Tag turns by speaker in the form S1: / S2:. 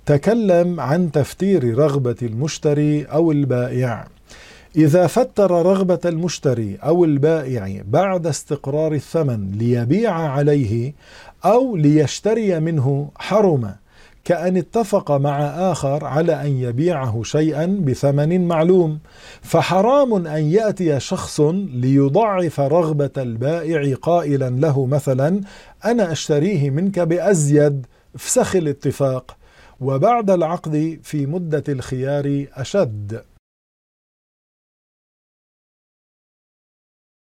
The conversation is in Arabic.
S1: تكلم عن تفتير رغبة المشتري أو البائع. إذا فتر رغبة المشتري أو البائع بعد استقرار الثمن ليبيع عليه أو ليشتري منه حرم، كأن اتفق مع آخر على أن يبيعه شيئا بثمن معلوم، فحرام أن يأتي شخص ليضعف رغبة البائع قائلا له مثلا: أنا أشتريه منك بأزيد، فسخ الاتفاق، وبعد العقد في مدة الخيار أشد.